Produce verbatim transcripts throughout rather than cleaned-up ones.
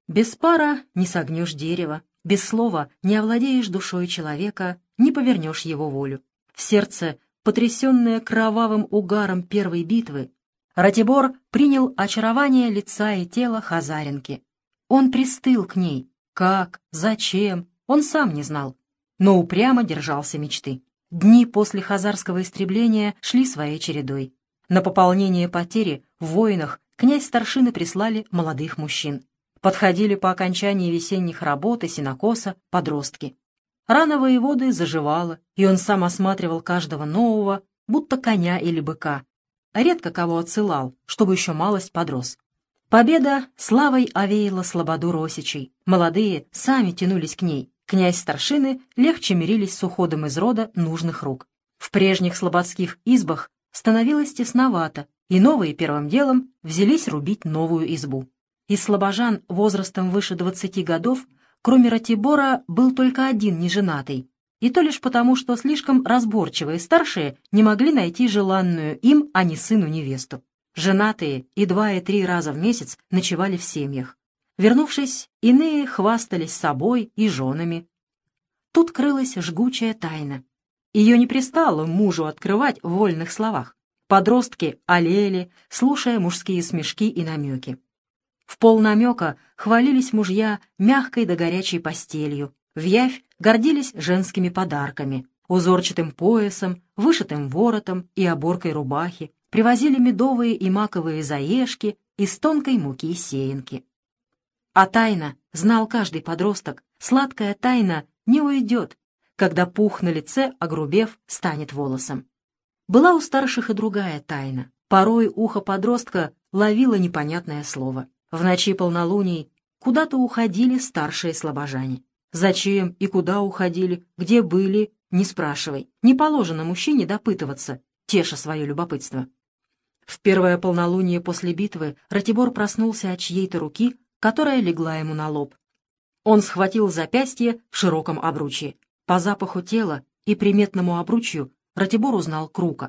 Без пара не согнешь дерево, без слова не овладеешь душой человека, не повернешь его волю. В сердце, потрясенное кровавым угаром первой битвы, Ратибор принял очарование лица и тела хазаренки. Он пристыл к ней. Как? Зачем? Он сам не знал, но упрямо держался мечты. Дни после хазарского истребления шли своей чередой. На пополнение потери в войнах князь-старшины прислали молодых мужчин. Подходили по окончании весенних работ и сенокоса подростки. Рана воеводы заживала, и он сам осматривал каждого нового, будто коня или быка. Редко кого отсылал, чтобы еще малость подрос. Победа славой овеяла слободу росичей. Молодые сами тянулись к ней. Князь-старшины легче мирились с уходом из рода нужных рук. В прежних слободских избах становилось тесновато, и новые первым делом взялись рубить новую избу. Из слобожан возрастом выше двадцати годов, кроме Ратибора, был только один неженатый, и то лишь потому, что слишком разборчивые старшие не могли найти желанную им, а не сыну невесту. Женатые и два и три раза в месяц ночевали в семьях. Вернувшись, иные хвастались собой и женами. Тут крылась жгучая тайна. Ее не пристало мужу открывать в вольных словах. Подростки олели, слушая мужские смешки и намеки. В полнамека хвалились мужья мягкой да горячей постелью, в явь гордились женскими подарками, узорчатым поясом, вышитым воротом и оборкой рубахи, привозили медовые и маковые заешки из тонкой муки сеянки. А тайна, знал каждый подросток, сладкая тайна не уйдет, когда пух на лице, огрубев, станет волосом. Была у старших и другая тайна. Порой ухо подростка ловило непонятное слово. В ночи полнолуний куда-то уходили старшие слобожане. Зачем и куда уходили, где были, не спрашивай. Не положено мужчине допытываться, теша свое любопытство. В первое полнолуние после битвы Ратибор проснулся от чьей-то руки, которая легла ему на лоб. Он схватил запястье в широком обручье. По запаху тела и приметному обручью Ратибор узнал Крука.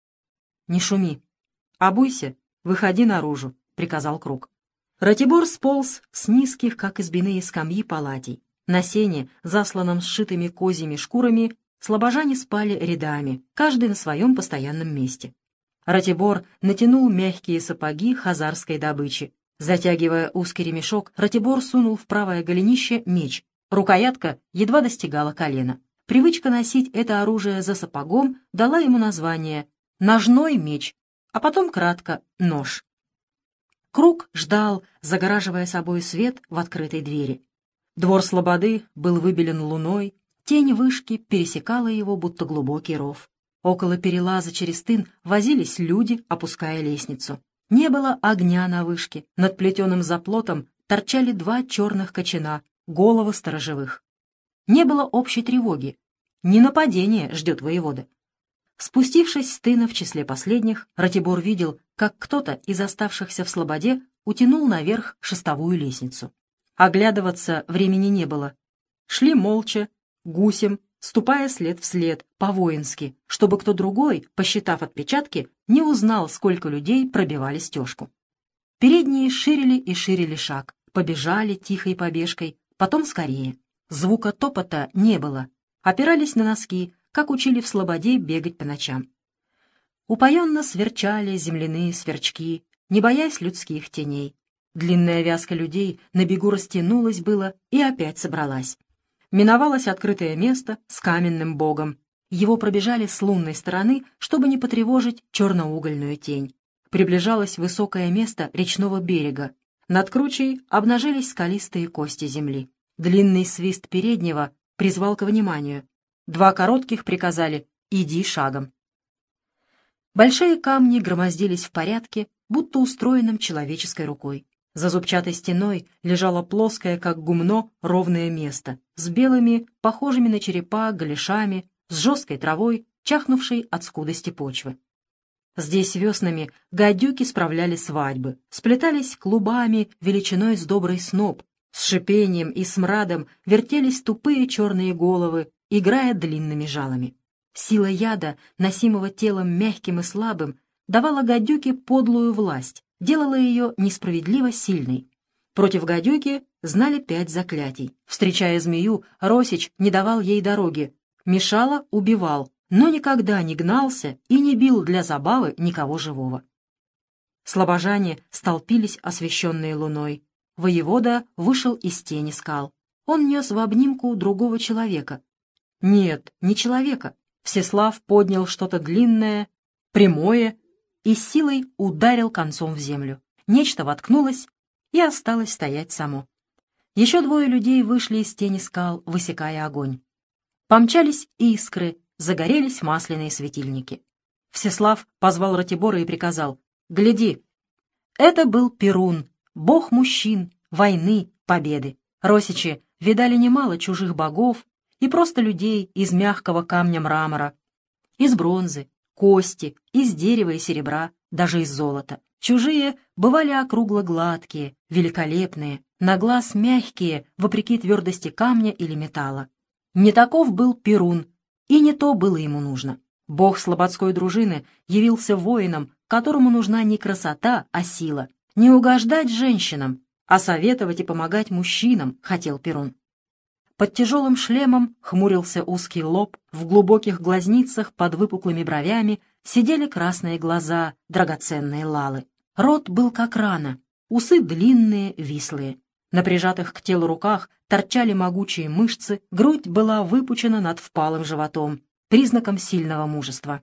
«Не шуми. Обуйся, выходи наружу», — приказал Крук. Ратибор сполз с низких, как избиные скамьи, палатей. На сене, засланном сшитыми козьими шкурами, слобожане спали рядами, каждый на своем постоянном месте. Ратибор натянул мягкие сапоги хазарской добычи. Затягивая узкий ремешок, Ратибор сунул в правое голенище меч. Рукоятка едва достигала колена. Привычка носить это оружие за сапогом дала ему название «ножной меч», а потом кратко «нож». Крук ждал, загораживая собой свет в открытой двери. Двор слободы был выбелен луной, тень вышки пересекала его, будто глубокий ров. Около перелаза через тын возились люди, опуская лестницу. Не было огня на вышке, над плетеным заплотом торчали два черных кочана, головы сторожевых. Не было общей тревоги, не нападение ждет воевода. Спустившись с тына в числе последних, Ратибор видел, как кто-то из оставшихся в слободе утянул наверх шестовую лестницу. Оглядываться времени не было. Шли молча, гусем, ступая след в след, по-воински, чтобы кто другой, посчитав отпечатки, не узнал, сколько людей пробивали стежку. Передние ширили и ширили шаг, побежали тихой побежкой, потом скорее. Звука топота не было, опирались на носки, как учили в слободе бегать по ночам. Упоенно сверчали земляные сверчки, не боясь людских теней. Длинная вязка людей на бегу растянулась было и опять собралась. Миновалось открытое место с каменным богом. Его пробежали с лунной стороны, чтобы не потревожить черноугольную тень. Приближалось высокое место речного берега. Над кручей обнажились скалистые кости земли. Длинный свист переднего призвал к вниманию. Два коротких приказали «иди шагом». Большие камни громоздились в порядке, будто устроенном человеческой рукой. За зубчатой стеной лежало плоское, как гумно, ровное место, с белыми, похожими на черепа, галешами, с жесткой травой, чахнувшей от скудости почвы. Здесь веснами гадюки справляли свадьбы, сплетались клубами величиной с добрый сноп, с шипением и смрадом вертелись тупые черные головы, играя длинными жалами. Сила яда, носимого телом мягким и слабым, давала гадюке подлую власть, делала ее несправедливо сильной. Против гадюки знали пять заклятий. Встречая змею, Росич не давал ей дороги, мешало — убивал, но никогда не гнался и не бил для забавы никого живого. Слобожане столпились, освещенные луной. Воевода вышел из тени скал. Он нес в обнимку другого человека. Нет, не человека. Всеслав поднял что-то длинное, прямое, и с силой ударил концом в землю. Нечто воткнулось и осталось стоять само. Еще двое людей вышли из тени скал, высекая огонь. Помчались искры, загорелись масляные светильники. Всеслав позвал Ратибора и приказал: «Гляди!» Это был Перун, бог мужчин, войны, победы. Росичи видали немало чужих богов и просто людей из мягкого камня-мрамора, из бронзы, кости, из дерева и серебра, даже из золота. Чужие бывали округло-гладкие, великолепные, на глаз мягкие, вопреки твердости камня или металла. Не таков был Перун, и не то было ему нужно. Бог слободской дружины явился воином, которому нужна не красота, а сила. Не угождать женщинам, а советовать и помогать мужчинам хотел Перун. Под тяжелым шлемом хмурился узкий лоб, в глубоких глазницах под выпуклыми бровями сидели красные глаза, драгоценные лалы. Рот был как рана, усы длинные, вислые. На прижатых к телу руках торчали могучие мышцы, грудь была выпучена над впалым животом, признаком сильного мужества.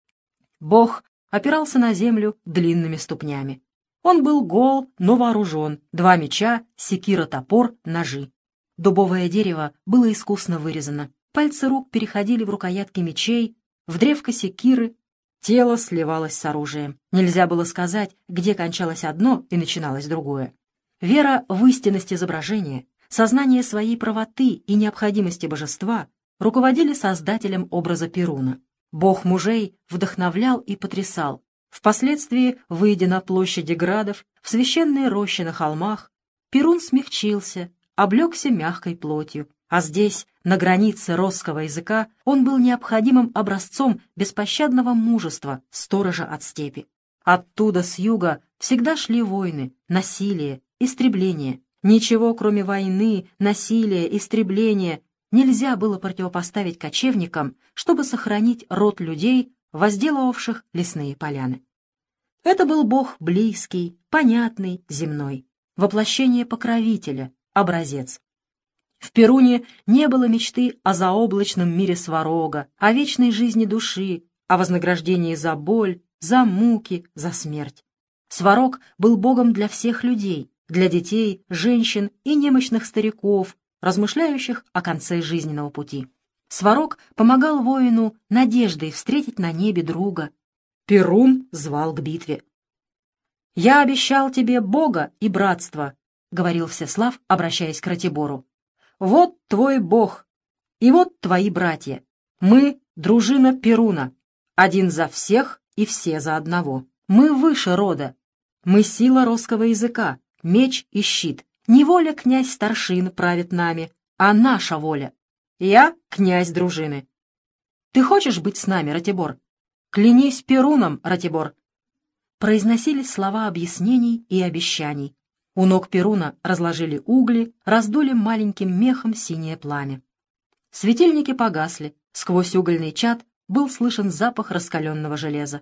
Бог опирался на землю длинными ступнями. Он был гол, но вооружен, два меча, секира, топор, ножи. Дубовое дерево было искусно вырезано. Пальцы рук переходили в рукоятки мечей, в древко секиры. Тело сливалось с оружием. Нельзя было сказать, где кончалось одно и начиналось другое. Вера в истинность изображения, сознание своей правоты и необходимости божества руководили создателем образа Перуна. Бог мужей вдохновлял и потрясал. Впоследствии, выйдя на площади градов, в священные рощи на холмах, Перун смягчился, облегся мягкой плотью, а здесь, на границе росского языка, он был необходимым образцом беспощадного мужества, сторожа от степи. Оттуда, с юга, всегда шли войны, насилие, истребление. Ничего, кроме войны, насилия, истребления, нельзя было противопоставить кочевникам, чтобы сохранить род людей, возделывавших лесные поляны. Это был бог близкий, понятный, земной, воплощение покровителя, образец. В Перуне не было мечты о заоблачном мире Сварога, о вечной жизни души, о вознаграждении за боль, за муки, за смерть. Сварог был богом для всех людей, для детей, женщин и немощных стариков, размышляющих о конце жизненного пути. Сварог помогал воину надеждой встретить на небе друга. Перун звал к битве. «Я обещал тебе Бога и братство», — говорил Всеслав, обращаясь к Ратибору. «Вот твой Бог, и вот твои братья. Мы — дружина Перуна, один за всех и все за одного. Мы выше рода. Мы сила росского языка, меч и щит. Не воля князь старшин правит нами, а наша воля. Я князь дружины. Ты хочешь быть с нами, Ратибор? Клянись Перуном, Ратибор!» Произносились слова объяснений и обещаний. У ног Перуна разложили угли, раздули маленьким мехом синее пламя. Светильники погасли, сквозь угольный чад был слышен запах раскаленного железа.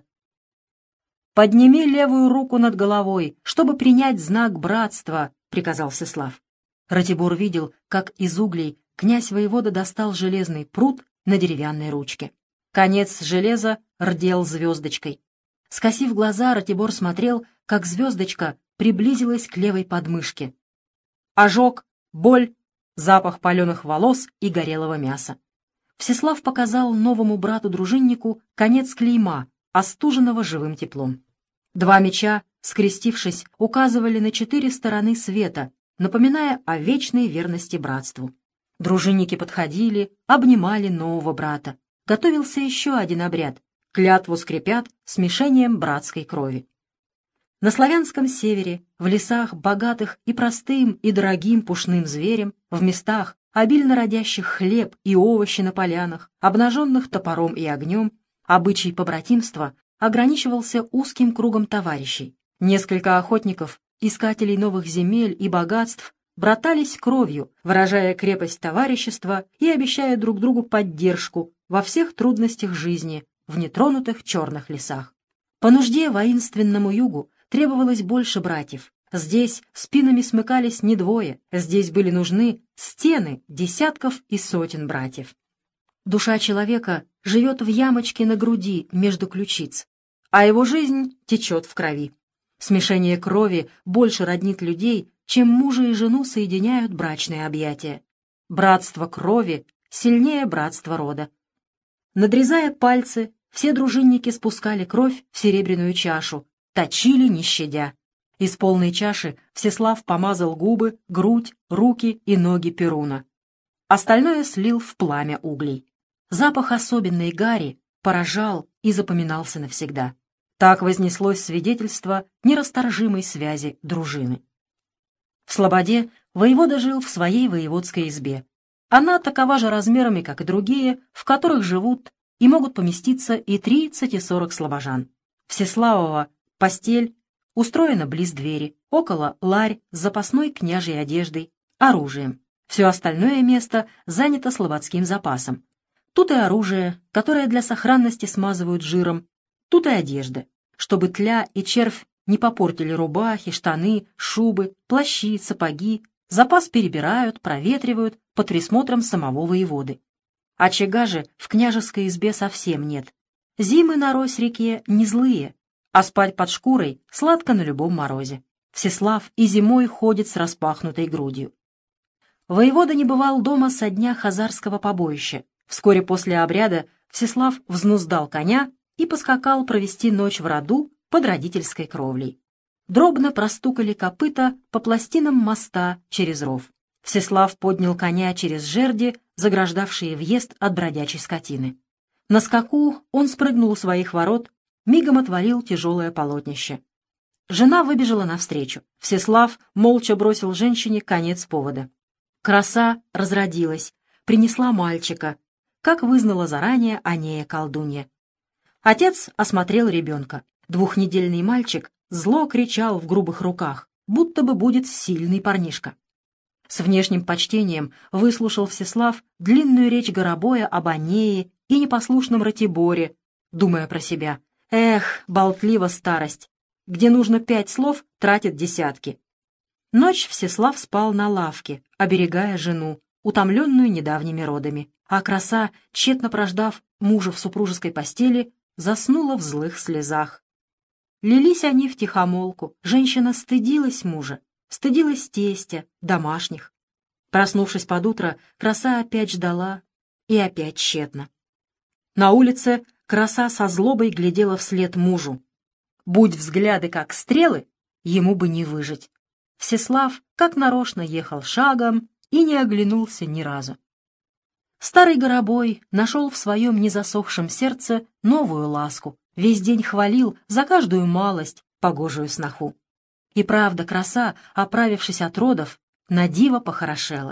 «Подними левую руку над головой, чтобы принять знак братства», — приказал Всеслав. Ратибор видел, как из углей князь-воевода достал железный прут на деревянной ручке. Конец железа рдел звездочкой. Скосив глаза, Ратибор смотрел, как звездочка приблизилась к левой подмышке. Ожог, боль, запах паленых волос и горелого мяса. Всеслав показал новому брату-дружиннику конец клейма, остуженного живым теплом. Два меча, скрестившись, указывали на четыре стороны света, напоминая о вечной верности братству. Дружинники подходили, обнимали нового брата. Готовился еще один обряд. Клятву скрепят смешением братской крови. На славянском севере, в лесах, богатых и простым, и дорогим пушным зверем, в местах, обильно родящих хлеб и овощи на полянах, обнаженных топором и огнем, обычай побратимства ограничивался узким кругом товарищей. Несколько охотников искателей новых земель и богатств, братались кровью, выражая крепость товарищества и обещая друг другу поддержку во всех трудностях жизни в нетронутых черных лесах. По нужде воинственному югу требовалось больше братьев. Здесь спинами смыкались не двое, здесь были нужны стены десятков и сотен братьев. Душа человека живет в ямочке на груди между ключиц, а его жизнь течет в крови. Смешение крови больше роднит людей, чем мужа и жену соединяют брачные объятия. Братство крови сильнее братства рода. Надрезая пальцы, все дружинники спускали кровь в серебряную чашу, точили не щадя. Из полной чаши Всеслав помазал губы, грудь, руки и ноги Перуна. Остальное слил в пламя углей. Запах особенной гари поражал и запоминался навсегда. Так вознеслось свидетельство нерасторжимой связи дружины. В Слободе воевода жил в своей воеводской избе. Она такова же размерами, как и другие, в которых живут и могут поместиться и тридцать, и сорок слобожан. Всеславова постель устроена близ двери, около ларь с запасной княжьей одеждой, оружием. Все остальное место занято слободским запасом. Тут и оружие, которое для сохранности смазывают жиром, тут и одежда, чтобы тля и червь не попортили рубахи, штаны, шубы, плащи, сапоги. Запас перебирают, проветривают под присмотром самого воеводы. Очага же в княжеской избе совсем нет. Зимы на Рось-реке не злые, а спать под шкурой сладко на любом морозе. Всеслав и зимой ходит с распахнутой грудью. Воевода не бывал дома со дня хазарского побоища. Вскоре после обряда Всеслав взнуздал коня и поскакал провести ночь в роду под родительской кровлей. Дробно простукали копыта по пластинам моста через ров. Всеслав поднял коня через жерди, заграждавшие въезд от бродячей скотины. На скаку он спрыгнул у своих ворот, мигом отворил тяжелое полотнище. Жена выбежала навстречу. Всеслав молча бросил женщине конец повода. Краса разродилась, принесла мальчика, как вызнала заранее Анея колдунья. Отец осмотрел ребенка. Двухнедельный мальчик зло кричал в грубых руках, будто бы будет сильный парнишка. С внешним почтением выслушал Всеслав длинную речь Горобоя об Анее и непослушном Ратиборе, думая про себя: «Эх, болтлива старость! Где нужно пять слов, тратит десятки». Ночь Всеслав спал на лавке, оберегая жену, утомленную недавними родами, а краса, тщетно прождав мужа в супружеской постели, заснула в злых слезах. Лились они втихомолку, женщина стыдилась мужа, стыдилась тестя, домашних. Проснувшись под утро, краса опять ждала, и опять тщетно. На улице краса со злобой глядела вслед мужу. Будь взгляды как стрелы, ему бы не выжить. Всеслав как нарочно ехал шагом и не оглянулся ни разу. Старый Горобой нашел в своем незасохшем сердце новую ласку, весь день хвалил за каждую малость погожую сноху. И правда, краса, оправившись от родов, надиво похорошела.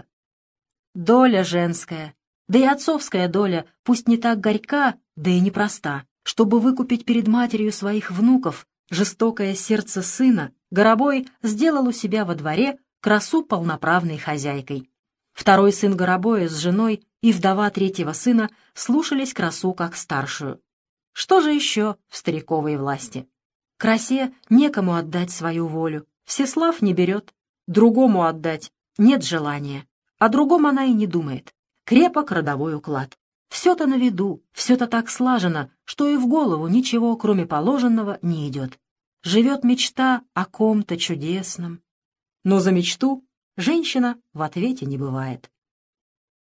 Доля женская, да и отцовская доля, пусть не так горька, да и непроста. Чтобы выкупить перед матерью своих внуков жестокое сердце сына, Горобой сделал у себя во дворе красу полноправной хозяйкой. Второй сын Горобоя с женой и вдова третьего сына слушались красу как старшую. Что же еще в стариковой власти? Красе некому отдать свою волю, Всеслав не берет, другому отдать нет желания, о другом она и не думает. Крепок родовой уклад. Все-то на виду, все-то так слажено, что и в голову ничего, кроме положенного, не идет. Живет мечта о ком-то чудесном. Но за мечту женщина в ответе не бывает.